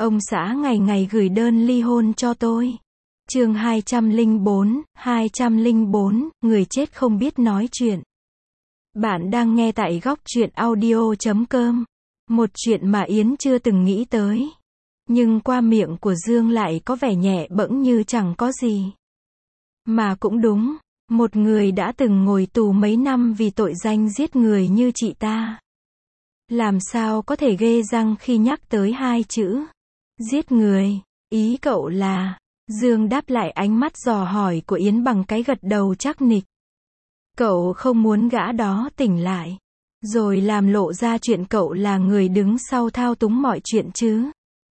Ông xã ngày ngày gửi đơn ly hôn cho tôi. Chương 204, người chết không biết nói chuyện. Bạn đang nghe tại góc truyện audio.com. Một chuyện mà Yến chưa từng nghĩ tới. Nhưng qua miệng của Dương lại có vẻ nhẹ bẫng như chẳng có gì. Mà cũng đúng, một người đã từng ngồi tù mấy năm vì tội danh giết người như chị ta. Làm sao có thể ghê răng khi nhắc tới hai chữ giết người. Ý cậu là... Dương đáp lại ánh mắt dò hỏi của Yến bằng cái gật đầu chắc nịch. Cậu không muốn gã đó tỉnh lại, rồi làm lộ ra chuyện cậu là người đứng sau thao túng mọi chuyện chứ.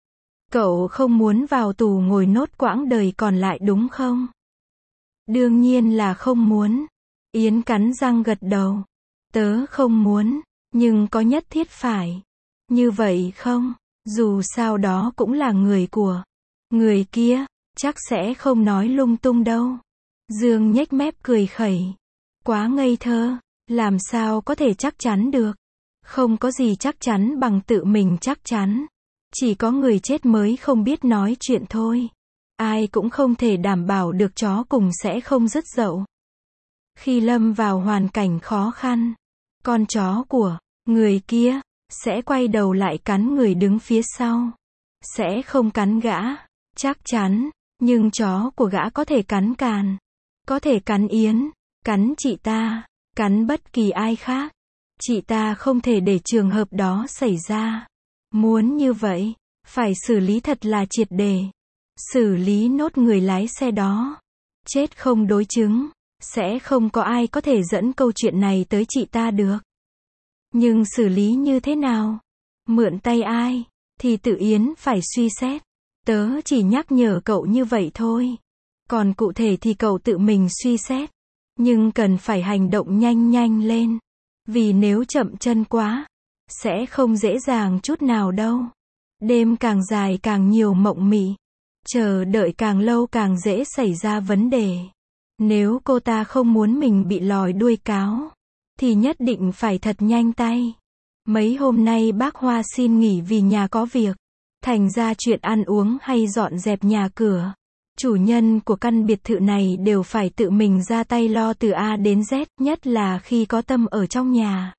Cậu không muốn vào tù ngồi nốt quãng đời còn lại đúng không? Đương nhiên là không muốn. Yến cắn răng gật đầu. Tớ không muốn, nhưng có nhất thiết phải như vậy không? Dù sao đó cũng là người của người kia, chắc sẽ không nói lung tung đâu. Dương nhếch mép cười khẩy. Quá ngây thơ, làm sao có thể chắc chắn được? Không có gì chắc chắn bằng tự mình chắc chắn. Chỉ có người chết mới không biết nói chuyện thôi. Ai cũng không thể đảm bảo được chó cùng sẽ không dứt dậu. Khi lâm vào hoàn cảnh khó khăn, con chó của người kia sẽ quay đầu lại cắn người đứng phía sau. Sẽ không cắn gã, chắc chắn, nhưng chó của gã có thể cắn Càn, có thể cắn Yến, cắn chị ta, cắn bất kỳ ai khác. Chị ta không thể để trường hợp đó xảy ra. Muốn như vậy, phải xử lý thật là triệt để. Xử lý nốt người lái xe đó. Chết không đối chứng, sẽ không có ai có thể dẫn câu chuyện này tới chị ta được. Nhưng xử lý như thế nào? Mượn tay ai? Thì tự Yến phải suy xét. Tớ chỉ nhắc nhở cậu như vậy thôi. Còn cụ thể thì cậu tự mình suy xét. Nhưng cần phải hành động nhanh nhanh lên. Vì nếu chậm chân quá, sẽ không dễ dàng chút nào đâu. Đêm càng dài càng nhiều mộng mị. Chờ đợi càng lâu càng dễ xảy ra vấn đề. Nếu cô ta không muốn mình bị lòi đuôi cáo, thì nhất định phải thật nhanh tay. Mấy hôm nay bác Hoa xin nghỉ vì nhà có việc. Thành ra chuyện ăn uống hay dọn dẹp nhà cửa, chủ nhân của căn biệt thự này đều phải tự mình ra tay lo từ A đến Z, nhất là khi có Tâm ở trong nhà.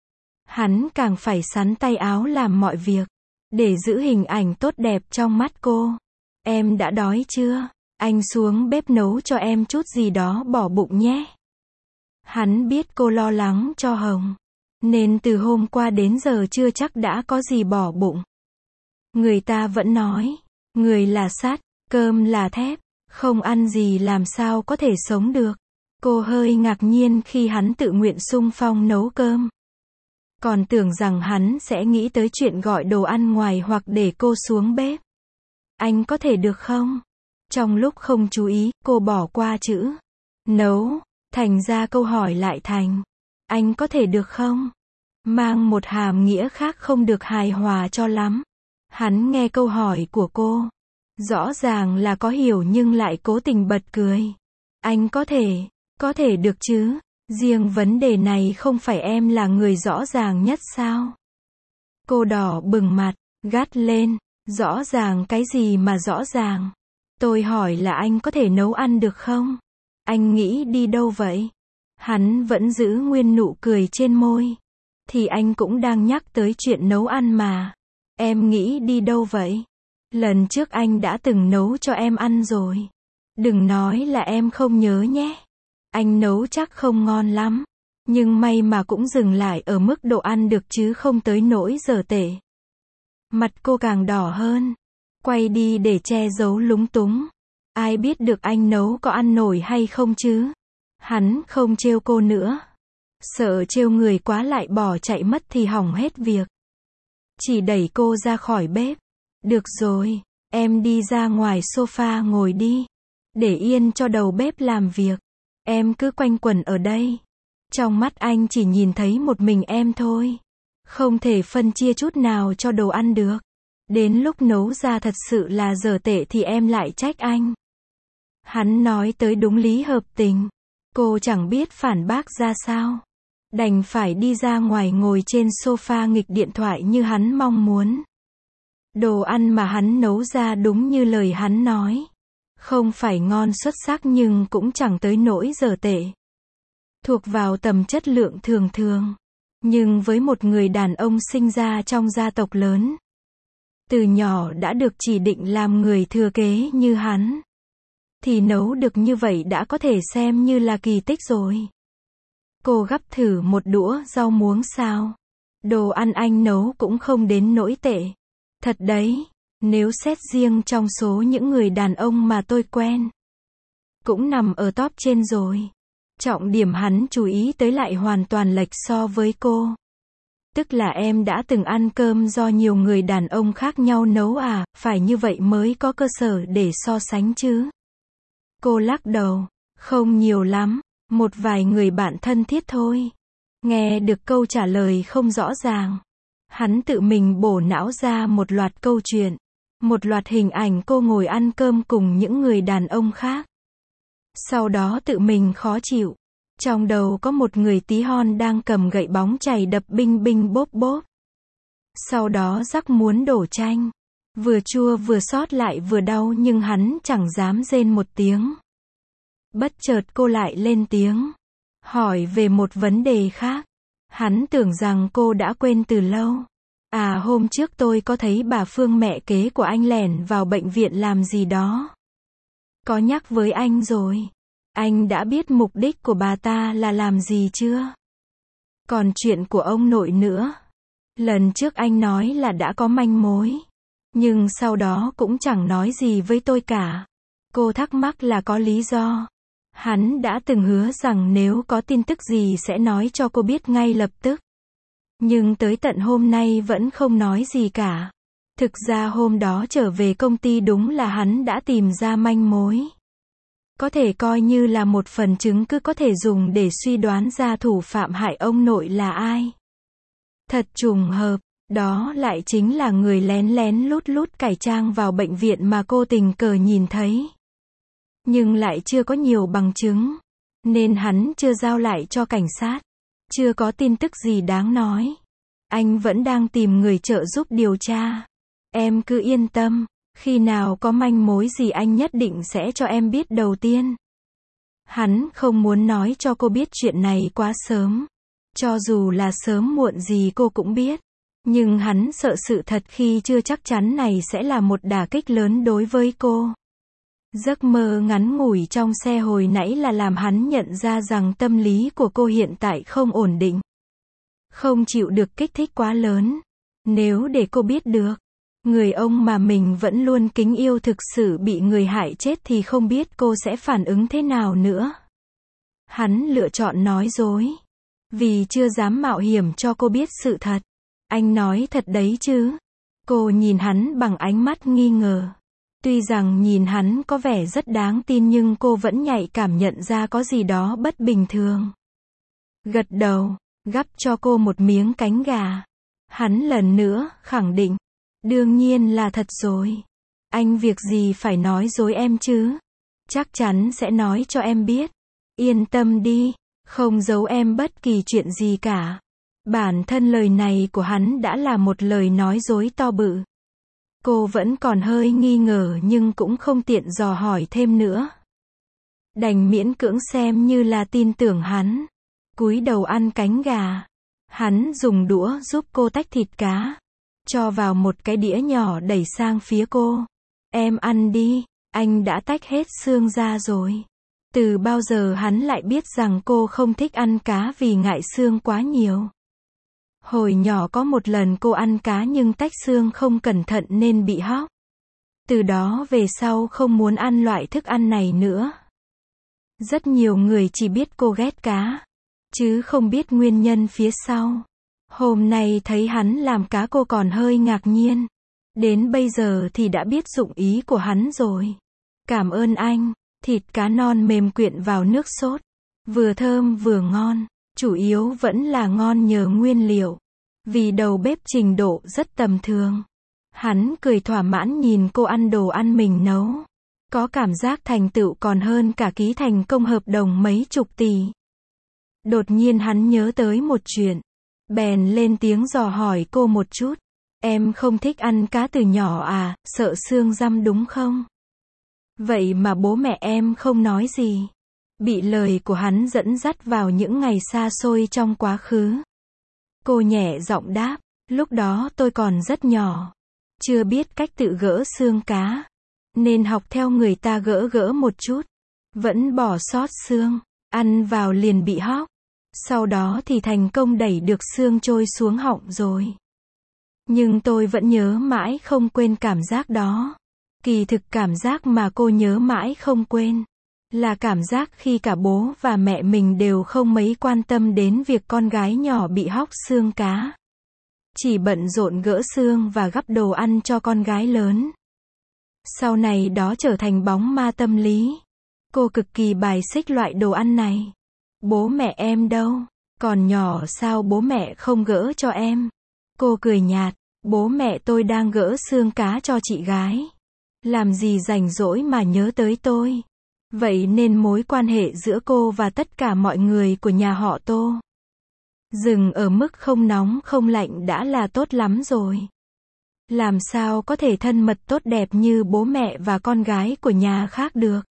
Hắn càng phải sắn tay áo làm mọi việc, để giữ hình ảnh tốt đẹp trong mắt cô. Em đã đói chưa? Anh xuống bếp nấu cho em chút gì đó bỏ bụng nhé. Hắn biết cô lo lắng cho Hồng, nên từ hôm qua đến giờ chưa chắc đã có gì bỏ bụng. Người ta vẫn nói, người là sắt, cơm là thép, không ăn gì làm sao có thể sống được. Cô hơi ngạc nhiên khi hắn tự nguyện xung phong nấu cơm. Còn tưởng rằng hắn sẽ nghĩ tới chuyện gọi đồ ăn ngoài hoặc để cô xuống bếp. Anh có thể được không? Trong lúc không chú ý, cô bỏ qua chữ nấu, thành ra câu hỏi lại thành anh có thể được không? Mang một hàm nghĩa khác không được hài hòa cho lắm. Hắn nghe câu hỏi của cô, rõ ràng là có hiểu nhưng lại cố tình bật cười. Anh có thể được chứ, riêng vấn đề này không phải em là người rõ ràng nhất sao? Cô đỏ bừng mặt, gắt lên, rõ ràng cái gì mà rõ ràng? Tôi hỏi là anh có thể nấu ăn được không? Anh nghĩ đi đâu vậy? Hắn vẫn giữ nguyên nụ cười trên môi. Thì anh cũng đang nhắc tới chuyện nấu ăn mà. Em nghĩ đi đâu vậy? Lần trước anh đã từng nấu cho em ăn rồi. Đừng nói là em không nhớ nhé. Anh nấu chắc không ngon lắm. Nhưng may mà cũng dừng lại ở mức độ ăn được chứ không tới nỗi dở tệ. Mặt cô càng đỏ hơn. Quay đi để che giấu lúng túng. Ai biết được anh nấu có ăn nổi hay không chứ? Hắn không trêu cô nữa. Sợ trêu người quá lại bỏ chạy mất thì hỏng hết việc. Chỉ đẩy cô ra khỏi bếp. Được rồi, em đi ra ngoài sofa ngồi đi. Để yên cho đầu bếp làm việc. Em cứ quanh quẩn ở đây. Trong mắt anh chỉ nhìn thấy một mình em thôi. Không thể phân chia chút nào cho đồ ăn được. Đến lúc nấu ra thật sự là dở tệ thì em lại trách anh. Hắn nói tới đúng lý hợp tình. Cô chẳng biết phản bác ra sao. Đành phải đi ra ngoài ngồi trên sofa nghịch điện thoại như hắn mong muốn. Đồ ăn mà hắn nấu ra đúng như lời hắn nói. Không phải ngon xuất sắc nhưng cũng chẳng tới nỗi dở tệ. Thuộc vào tầm chất lượng thường thường. Nhưng với một người đàn ông sinh ra trong gia tộc lớn, từ nhỏ đã được chỉ định làm người thừa kế như hắn, thì nấu được như vậy đã có thể xem như là kỳ tích rồi. Cô gắp thử một đũa rau muống sao? Đồ ăn anh nấu cũng không đến nỗi tệ. Thật đấy, nếu xét riêng trong số những người đàn ông mà tôi quen, cũng nằm ở top trên rồi. Trọng điểm hắn chú ý tới lại hoàn toàn lệch so với cô. Tức là em đã từng ăn cơm do nhiều người đàn ông khác nhau nấu à, phải như vậy mới có cơ sở để so sánh chứ. Cô lắc đầu, không nhiều lắm, một vài người bạn thân thiết thôi. Nghe được câu trả lời không rõ ràng, hắn tự mình bổ não ra một loạt câu chuyện, một loạt hình ảnh cô ngồi ăn cơm cùng những người đàn ông khác. Sau đó tự mình khó chịu. Trong đầu có một người tí hon đang cầm gậy bóng chày đập binh binh bốp bốp. Sau đó rắc muốn đổ chanh. Vừa chua vừa xót lại vừa đau nhưng hắn chẳng dám rên một tiếng. Bất chợt cô lại lên tiếng. Hỏi về một vấn đề khác. Hắn tưởng rằng cô đã quên từ lâu. À, hôm trước tôi có thấy bà Phương mẹ kế của anh lẻn vào bệnh viện làm gì đó. Có nhắc với anh rồi. Anh đã biết mục đích của bà ta là làm gì chưa? Còn chuyện của ông nội nữa. Lần trước anh nói là đã có manh mối. Nhưng sau đó cũng chẳng nói gì với tôi cả. Cô thắc mắc là có lý do. Hắn đã từng hứa rằng nếu có tin tức gì sẽ nói cho cô biết ngay lập tức. Nhưng tới tận hôm nay vẫn không nói gì cả. Thực ra hôm đó trở về công ty đúng là hắn đã tìm ra manh mối. Có thể coi như là một phần chứng cứ có thể dùng để suy đoán ra thủ phạm hại ông nội là ai. Thật trùng hợp, đó lại chính là người lén lén lút lút cải trang vào bệnh viện mà cô tình cờ nhìn thấy. Nhưng lại chưa có nhiều bằng chứng, nên hắn chưa giao lại cho cảnh sát. Chưa có tin tức gì đáng nói. Anh vẫn đang tìm người trợ giúp điều tra. Em cứ yên tâm. Khi nào có manh mối gì anh nhất định sẽ cho em biết đầu tiên. Hắn không muốn nói cho cô biết chuyện này quá sớm. Cho dù là sớm muộn gì cô cũng biết. Nhưng hắn sợ sự thật khi chưa chắc chắn này sẽ là một đả kích lớn đối với cô. Giấc mơ ngắn ngủi trong xe hồi nãy là làm hắn nhận ra rằng tâm lý của cô hiện tại không ổn định. Không chịu được kích thích quá lớn. Nếu để cô biết được, người ông mà mình vẫn luôn kính yêu thực sự bị người hại chết thì không biết cô sẽ phản ứng thế nào nữa. Hắn lựa chọn nói dối. Vì chưa dám mạo hiểm cho cô biết sự thật. Anh nói thật đấy chứ. Cô nhìn hắn bằng ánh mắt nghi ngờ. Tuy rằng nhìn hắn có vẻ rất đáng tin nhưng cô vẫn nhạy cảm nhận ra có gì đó bất bình thường. Gật đầu, gắp cho cô một miếng cánh gà. Hắn lần nữa khẳng định. Đương nhiên là thật rồi. Anh việc gì phải nói dối em chứ? Chắc chắn sẽ nói cho em biết. Yên tâm đi, không giấu em bất kỳ chuyện gì cả. Bản thân lời này của hắn đã là một lời nói dối to bự. Cô vẫn còn hơi nghi ngờ nhưng cũng không tiện dò hỏi thêm nữa. Đành miễn cưỡng xem như là tin tưởng hắn. Cúi đầu ăn cánh gà. Hắn dùng đũa giúp cô tách thịt cá. Cho vào một cái đĩa nhỏ đẩy sang phía cô. Em ăn đi, anh đã tách hết xương ra rồi. Từ bao giờ hắn lại biết rằng cô không thích ăn cá vì ngại xương quá nhiều. Hồi nhỏ có một lần cô ăn cá nhưng tách xương không cẩn thận nên bị hóc. Từ đó về sau không muốn ăn loại thức ăn này nữa. Rất nhiều người chỉ biết cô ghét cá, chứ không biết nguyên nhân phía sau. Hôm nay thấy hắn làm cá cô còn hơi ngạc nhiên. Đến bây giờ thì đã biết dụng ý của hắn rồi. Cảm ơn anh. Thịt cá non mềm quyện vào nước sốt. Vừa thơm vừa ngon. Chủ yếu vẫn là ngon nhờ nguyên liệu. Vì đầu bếp trình độ rất tầm thường. Hắn cười thỏa mãn nhìn cô ăn đồ ăn mình nấu. Có cảm giác thành tựu còn hơn cả ký thành công hợp đồng mấy chục tỷ. Đột nhiên hắn nhớ tới một chuyện. Bèn lên tiếng dò hỏi cô một chút. Em không thích ăn cá từ nhỏ à, sợ xương giăm đúng không? Vậy mà bố mẹ em không nói gì. Bị lời của hắn dẫn dắt vào những ngày xa xôi trong quá khứ. Cô nhẹ giọng đáp, lúc đó tôi còn rất nhỏ. Chưa biết cách tự gỡ xương cá. Nên học theo người ta gỡ gỡ một chút. Vẫn bỏ sót xương. Ăn vào liền bị hóc. Sau đó thì thành công đẩy được xương trôi xuống họng rồi. Nhưng tôi vẫn nhớ mãi không quên cảm giác đó. Kỳ thực cảm giác mà cô nhớ mãi không quên là cảm giác khi cả bố và mẹ mình đều không mấy quan tâm đến việc con gái nhỏ bị hóc xương cá. Chỉ bận rộn gỡ xương và gắp đồ ăn cho con gái lớn. Sau này đó trở thành bóng ma tâm lý. Cô cực kỳ bài xích loại đồ ăn này. Bố mẹ em đâu? Còn nhỏ sao bố mẹ không gỡ cho em? Cô cười nhạt, bố mẹ tôi đang gỡ xương cá cho chị gái. Làm gì rảnh rỗi mà nhớ tới tôi. Vậy nên mối quan hệ giữa cô và tất cả mọi người của nhà họ Tô dừng ở mức không nóng không lạnh đã là tốt lắm rồi. Làm sao có thể thân mật tốt đẹp như bố mẹ và con gái của nhà khác được.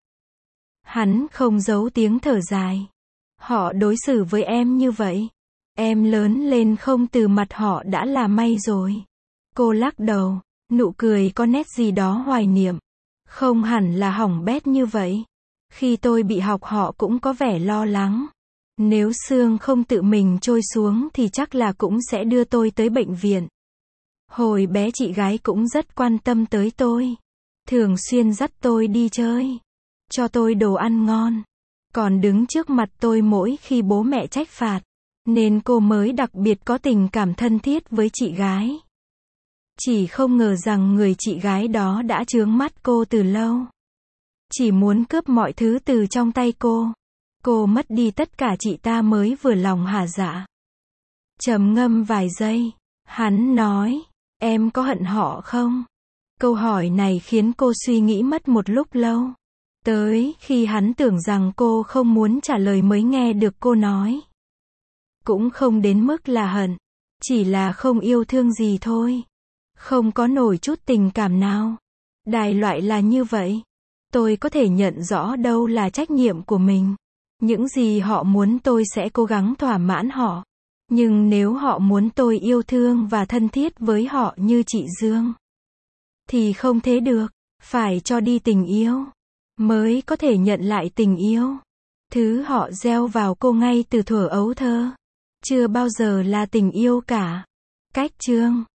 Hắn không giấu tiếng thở dài. Họ đối xử với em như vậy. Em lớn lên không từ mặt họ đã là may rồi. Cô lắc đầu, nụ cười có nét gì đó hoài niệm. Không hẳn là hỏng bét như vậy. Khi tôi bị học họ cũng có vẻ lo lắng. Nếu xương không tự mình trôi xuống thì chắc là cũng sẽ đưa tôi tới bệnh viện. Hồi bé chị gái cũng rất quan tâm tới tôi. Thường xuyên dắt tôi đi chơi. Cho tôi đồ ăn ngon. Còn đứng trước mặt tôi mỗi khi bố mẹ trách phạt. Nên cô mới đặc biệt có tình cảm thân thiết với chị gái. Chỉ không ngờ rằng người chị gái đó đã chướng mắt cô từ lâu. Chỉ muốn cướp mọi thứ từ trong tay cô. Cô mất đi tất cả chị ta mới vừa lòng hả dạ. Trầm ngâm vài giây. Hắn nói, em có hận họ không? Câu hỏi này khiến cô suy nghĩ mất một lúc lâu. Tới khi hắn tưởng rằng cô không muốn trả lời mới nghe được cô nói. Cũng không đến mức là hận. Chỉ là không yêu thương gì thôi. Không có nổi chút tình cảm nào. Đại loại là như vậy. Tôi có thể nhận rõ đâu là trách nhiệm của mình. Những gì họ muốn tôi sẽ cố gắng thỏa mãn họ. Nhưng nếu họ muốn tôi yêu thương và thân thiết với họ như chị Dương, thì không thế được. Phải cho đi tình yêu, mới có thể nhận lại tình yêu. Thứ họ gieo vào cô ngay từ thuở ấu thơ, chưa bao giờ là tình yêu cả. Cách chương